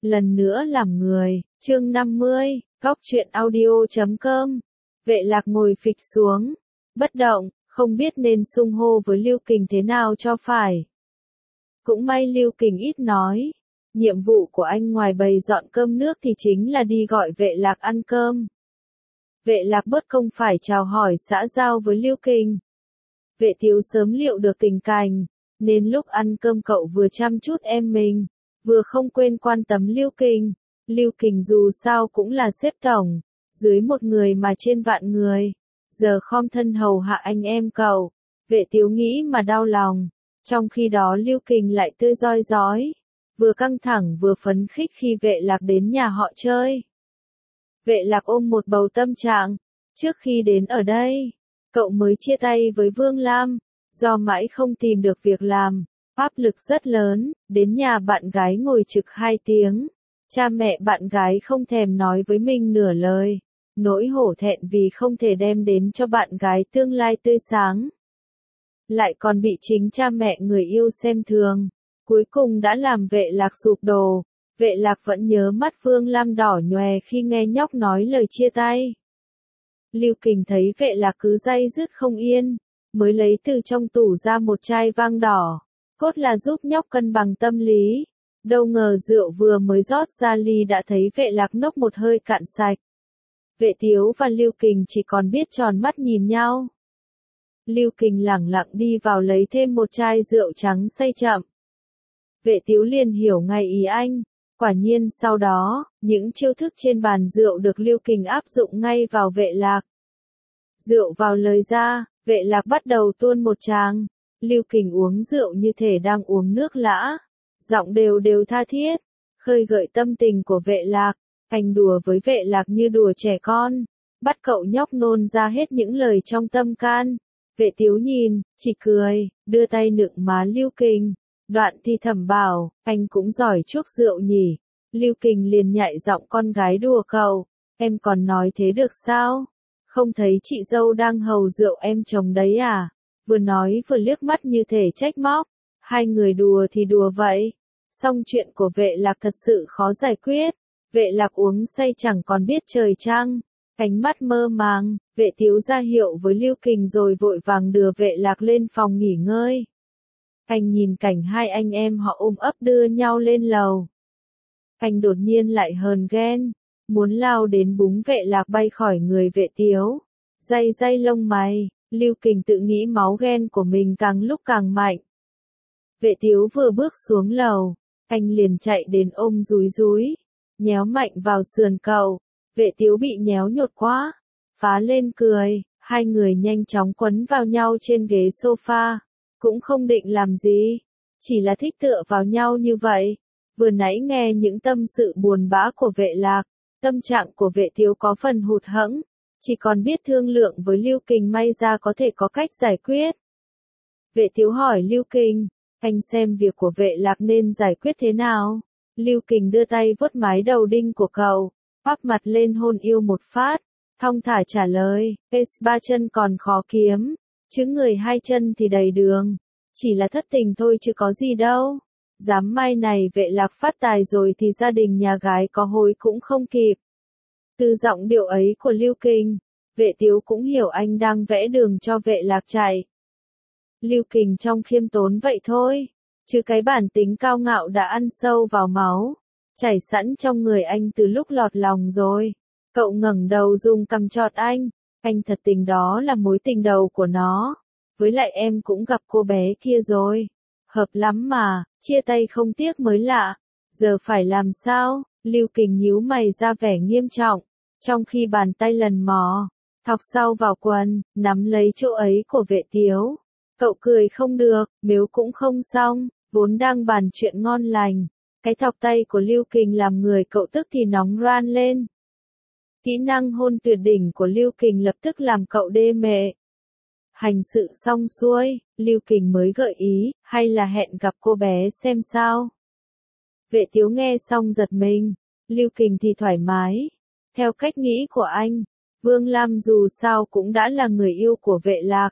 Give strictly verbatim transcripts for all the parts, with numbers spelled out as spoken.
lần nữa làm người, chương năm mươi, góc truyện audio chấm com. Vệ Lạc ngồi phịch xuống, bất động, không biết nên xưng hô với Lưu Kình thế nào cho phải. Cũng may Lưu Kình ít nói, nhiệm vụ của anh ngoài bày dọn cơm nước thì chính là đi gọi Vệ Lạc ăn cơm. Vệ Lạc bớt công phải chào hỏi xã giao với Lưu Kình. Vệ Tiếu sớm liệu được tình cảnh, nên lúc ăn cơm cậu vừa chăm chút em mình, vừa không quên quan tâm Lưu Kình. Lưu Kình dù sao cũng là sếp tổng, dưới một người mà trên vạn người, giờ khom thân hầu hạ anh em cậu. Vệ Tiếu nghĩ mà đau lòng, trong khi đó Lưu Kình lại tươi rói rói, vừa căng thẳng vừa phấn khích khi Vệ Lạc đến nhà họ chơi. Vệ Lạc ôm một bầu tâm trạng, trước khi đến ở đây, cậu mới chia tay với Vương Lam, do mãi không tìm được việc làm, áp lực rất lớn, đến nhà bạn gái ngồi trực hai tiếng. Cha mẹ bạn gái không thèm nói với mình nửa lời, nỗi hổ thẹn vì không thể đem đến cho bạn gái tương lai tươi sáng. Lại còn bị chính cha mẹ người yêu xem thường, cuối cùng đã làm Vệ Lạc sụp đổ. Vệ Lạc vẫn nhớ mắt Vương Lam đỏ nhòe khi nghe nhóc nói lời chia tay. Lưu Kình thấy Vệ Lạc cứ day dứt không yên, mới lấy từ trong tủ ra một chai vang đỏ, cốt là giúp nhóc cân bằng tâm lý. Đâu ngờ rượu vừa mới rót ra ly đã thấy Vệ Lạc nốc một hơi cạn sạch. Vệ Tiếu và Lưu Kình chỉ còn biết tròn mắt nhìn nhau. Lưu Kình lẳng lặng đi vào lấy thêm một chai rượu trắng say chậm. Vệ Tiếu liền hiểu ngay ý anh. Quả nhiên sau đó, những chiêu thức trên bàn rượu được Lưu Kình áp dụng ngay vào Vệ Lạc. Rượu vào lời ra, Vệ Lạc bắt đầu tuôn một tràng. Lưu Kình uống rượu như thể đang uống nước lã, giọng đều đều tha thiết, khơi gợi tâm tình của Vệ Lạc. Anh đùa với Vệ Lạc như đùa trẻ con, bắt cậu nhóc nôn ra hết những lời trong tâm can. Vệ Tiếu nhìn, chỉ cười, đưa tay nựng má Lưu Kình. Đoạn thì thầm bảo, anh cũng giỏi chuốc rượu nhỉ. Lưu Kình liền nhại giọng con gái đùa cậu, em còn nói thế được sao? Không thấy chị dâu đang hầu rượu em chồng đấy à? Vừa nói vừa liếc mắt như thể trách móc. Hai người đùa thì đùa vậy. Song chuyện của Vệ Lạc thật sự khó giải quyết. Vệ Lạc uống say chẳng còn biết trời trăng, ánh mắt mơ màng. Vệ Tiếu ra hiệu với Lưu Kình rồi vội vàng đưa Vệ Lạc lên phòng nghỉ ngơi. Anh nhìn cảnh hai anh em họ ôm ấp đưa nhau lên lầu. Anh đột nhiên lại hờn ghen, muốn lao đến búng Vệ Lạc bay khỏi người Vệ Tiếu. Day day lông mày, Lưu Kình tự nghĩ máu ghen của mình càng lúc càng mạnh. Vệ Tiếu vừa bước xuống lầu, anh liền chạy đến ôm dúi dúi, nhéo mạnh vào sườn cậu. Vệ Tiếu bị nhéo nhột quá, phá lên cười, hai người nhanh chóng quấn vào nhau trên ghế sofa. Cũng không định làm gì, chỉ là thích tựa vào nhau như vậy. Vừa nãy nghe những tâm sự buồn bã của Vệ Lạc, tâm trạng của Vệ Tiếu có phần hụt hẫng, chỉ còn biết thương lượng với Lưu Kình may ra có thể có cách giải quyết. Vệ Tiếu hỏi Lưu Kình, anh xem việc của Vệ Lạc nên giải quyết thế nào? Lưu Kình đưa tay vuốt mái đầu đinh của cậu, bắp mặt lên hôn yêu một phát, thong thả trả lời, S ba chân còn khó kiếm. Chứ người hai chân thì đầy đường, chỉ là thất tình thôi chứ có gì đâu. Dám mai này Vệ Lạc phát tài rồi thì gia đình nhà gái có hối cũng không kịp. Từ giọng điệu ấy của Lưu Kình, Vệ Tiếu cũng hiểu anh đang vẽ đường cho Vệ Lạc chạy. Lưu Kình trong khiêm tốn vậy thôi, chứ cái bản tính cao ngạo đã ăn sâu vào máu, chảy sẵn trong người anh từ lúc lọt lòng rồi. Cậu ngẩng đầu dùng cằm chọt anh. Anh thật tình đó là mối tình đầu của nó. Với lại em cũng gặp cô bé kia rồi. Hợp lắm mà, chia tay không tiếc mới lạ. Giờ phải làm sao? Lưu Kình nhíu mày ra vẻ nghiêm trọng. Trong khi bàn tay lần mò, thọc sau vào quần, nắm lấy chỗ ấy của Vệ Tiếu. Cậu cười không được, mếu cũng không xong, vốn đang bàn chuyện ngon lành. Cái thọc tay của Lưu Kình làm người cậu tức thì nóng ran lên. Kỹ năng hôn tuyệt đỉnh của Lưu Kình lập tức làm cậu đê mê. Hành sự xong xuôi, Lưu Kình mới gợi ý, hay là hẹn gặp cô bé xem sao. Vệ Tiếu nghe xong giật mình, Lưu Kình thì thoải mái. Theo cách nghĩ của anh, Vương Lam dù sao cũng đã là người yêu của Vệ Lạc.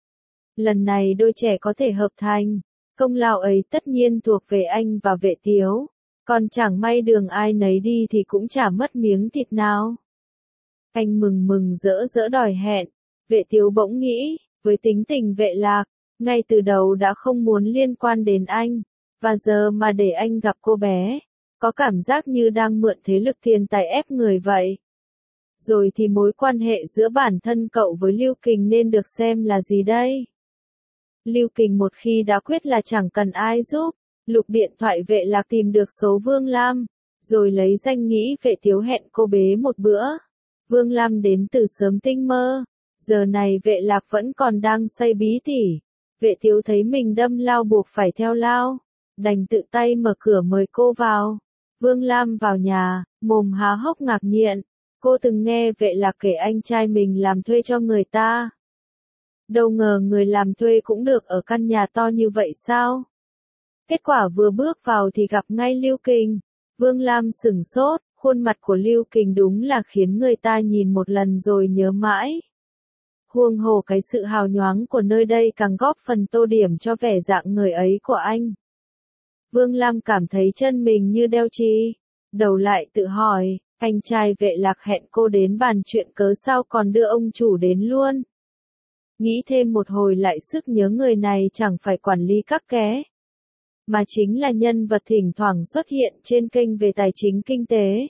Lần này đôi trẻ có thể hợp thành, công lao ấy tất nhiên thuộc về anh và Vệ Tiếu. Còn chẳng may đường ai nấy đi thì cũng chả mất miếng thịt nào. Anh mừng mừng rỡ rỡ đòi hẹn, Vệ Tiếu bỗng nghĩ, với tính tình Vệ Lạc, ngay từ đầu đã không muốn liên quan đến anh, và giờ mà để anh gặp cô bé, có cảm giác như đang mượn thế lực thiên tài ép người vậy. Rồi thì mối quan hệ giữa bản thân cậu với Lưu Kình nên được xem là gì đây? Lưu Kình một khi đã quyết là chẳng cần ai giúp, lục điện thoại Vệ Lạc tìm được số Vương Lam, rồi lấy danh nghĩa Vệ Tiếu hẹn cô bé một bữa. Vương Lam đến từ sớm tinh mơ, giờ này Vệ Lạc vẫn còn đang say bí tỉ. Vệ Tiếu thấy mình đâm lao buộc phải theo lao, đành tự tay mở cửa mời cô vào. Vương Lam vào nhà, mồm há hốc ngạc nhiên, cô từng nghe Vệ Lạc kể anh trai mình làm thuê cho người ta. Đâu ngờ người làm thuê cũng được ở căn nhà to như vậy sao? Kết quả vừa bước vào thì gặp ngay Lưu Kình. Vương Lam sửng sốt, khuôn mặt của Lưu Kình đúng là khiến người ta nhìn một lần rồi nhớ mãi. Huống hồ cái sự hào nhoáng của nơi đây càng góp phần tô điểm cho vẻ dạng người ấy của anh. Vương Lam cảm thấy chân mình như đeo chì. Đầu lại tự hỏi, anh trai Vệ Lạc hẹn cô đến bàn chuyện cớ sao còn đưa ông chủ đến luôn. Nghĩ thêm một hồi lại sức nhớ người này chẳng phải quản lý các ké, mà chính là nhân vật thỉnh thoảng xuất hiện trên kênh về tài chính kinh tế.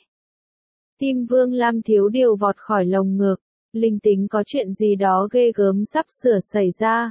Tim Vương Lam thiếu điều vọt khỏi lồng ngực, linh tính có chuyện gì đó ghê gớm sắp sửa xảy ra.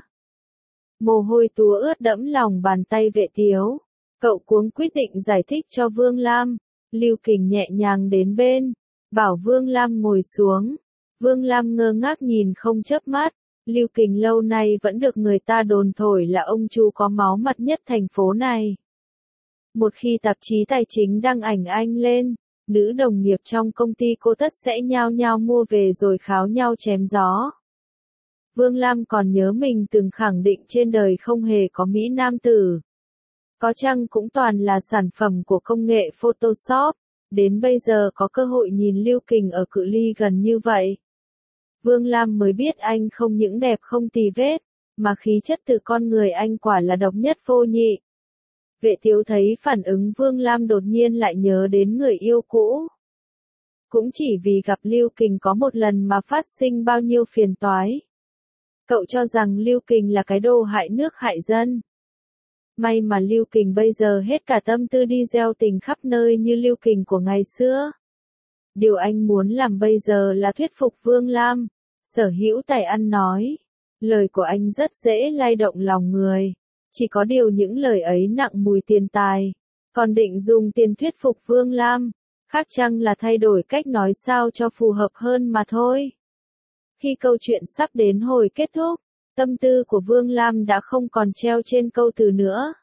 Mồ hôi túa ướt đẫm lòng bàn tay Vệ Tiếu. Cậu cuống quyết định giải thích cho Vương Lam. Lưu Kình nhẹ nhàng đến bên, bảo Vương Lam ngồi xuống. Vương Lam ngơ ngác nhìn không chớp mắt. Lưu Kình lâu nay vẫn được người ta đồn thổi là ông chú có máu mặt nhất thành phố này. Một khi tạp chí tài chính đăng ảnh anh lên, nữ đồng nghiệp trong công ty cô tất sẽ nhao nhao mua về rồi kháo nhau chém gió. Vương Lam còn nhớ mình từng khẳng định trên đời không hề có mỹ nam tử. Có chăng cũng toàn là sản phẩm của công nghệ Photoshop, đến bây giờ có cơ hội nhìn Lưu Kình ở cự ly gần như vậy. Vương Lam mới biết anh không những đẹp không tì vết, mà khí chất từ con người anh quả là độc nhất vô nhị. Vệ Tiếu thấy phản ứng Vương Lam đột nhiên lại nhớ đến người yêu cũ. Cũng chỉ vì gặp Lưu Kình có một lần mà phát sinh bao nhiêu phiền toái. Cậu cho rằng Lưu Kình là cái đồ hại nước hại dân. May mà Lưu Kình bây giờ hết cả tâm tư đi gieo tình khắp nơi như Lưu Kình của ngày xưa. Điều anh muốn làm bây giờ là thuyết phục Vương Lam, sở hữu tài ăn nói. Lời của anh rất dễ lay động lòng người. Chỉ có điều những lời ấy nặng mùi tiền tài. Còn định dùng tiền thuyết phục Vương Lam, khác chăng là thay đổi cách nói sao cho phù hợp hơn mà thôi. Khi câu chuyện sắp đến hồi kết thúc, tâm tư của Vương Lam đã không còn treo trên câu từ nữa.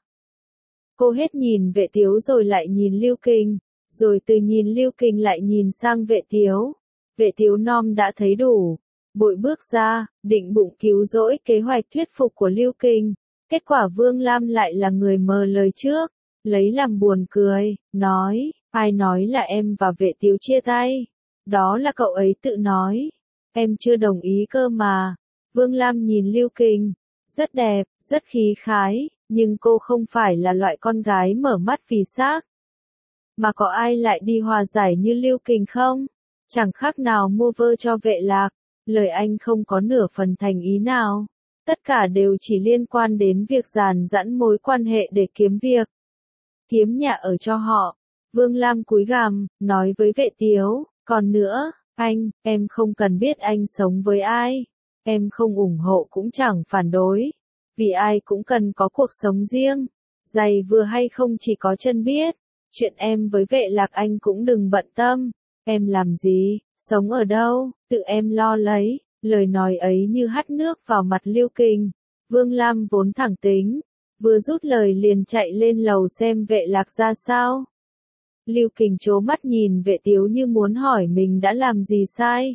Cô hết nhìn Vệ Tiếu rồi lại nhìn Lưu Kình, rồi từ nhìn Lưu Kình lại nhìn sang Vệ Tiếu. Vệ Tiếu non đã thấy đủ, bội bước ra, định bụng cứu rỗi kế hoạch thuyết phục của Lưu Kình. Kết quả Vương Lam lại là người mờ lời trước, lấy làm buồn cười, nói, ai nói là em và Vệ Tiếu chia tay, đó là cậu ấy tự nói, em chưa đồng ý cơ mà. Vương Lam nhìn Lưu Kình, rất đẹp, rất khí khái, nhưng cô không phải là loại con gái mở mắt vì xác. Mà có ai lại đi hòa giải như Lưu Kình không? Chẳng khác nào mua vơ cho Vệ Lạc, lời anh không có nửa phần thành ý nào. Tất cả đều chỉ liên quan đến việc dàn dẵn mối quan hệ để kiếm việc. Kiếm nhà ở cho họ. Vương Lam cúi gằm, nói với Vệ Tiếu, còn nữa, anh, em không cần biết anh sống với ai. Em không ủng hộ cũng chẳng phản đối. Vì ai cũng cần có cuộc sống riêng. Giày vừa hay không chỉ có chân biết. Chuyện em với Vệ Lạc anh cũng đừng bận tâm. Em làm gì, sống ở đâu, tự em lo lấy. Lời nói ấy như hắt nước vào mặt Lưu Kình. Vương Lam vốn thẳng tính, vừa rút lời liền chạy lên lầu xem Vệ Lạc ra sao. Lưu Kình trố mắt nhìn Vệ Tiếu như muốn hỏi mình đã làm gì sai.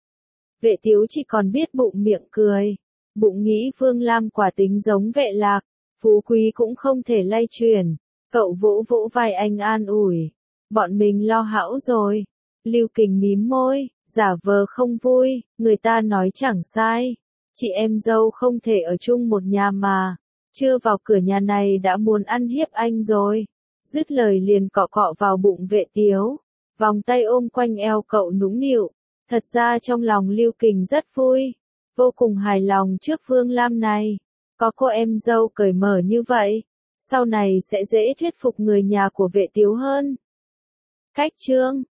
Vệ Tiếu chỉ còn biết bụng miệng cười, bụng nghĩ Vương Lam quả tính giống Vệ Lạc, phú quý cũng không thể lay chuyển. Cậu vỗ vỗ vai anh an ủi, bọn mình lo hão rồi. Lưu Kình mím môi, giả vờ không vui, người ta nói chẳng sai. Chị em dâu không thể ở chung một nhà mà. Chưa vào cửa nhà này đã muốn ăn hiếp anh rồi. Dứt lời liền cọ cọ vào bụng Vệ Tiếu, vòng tay ôm quanh eo cậu nũng nịu. Thật ra trong lòng Lưu Kình rất vui, vô cùng hài lòng trước Vương Lam này. Có cô em dâu cởi mở như vậy, sau này sẽ dễ thuyết phục người nhà của Vệ Tiếu hơn. Cách chương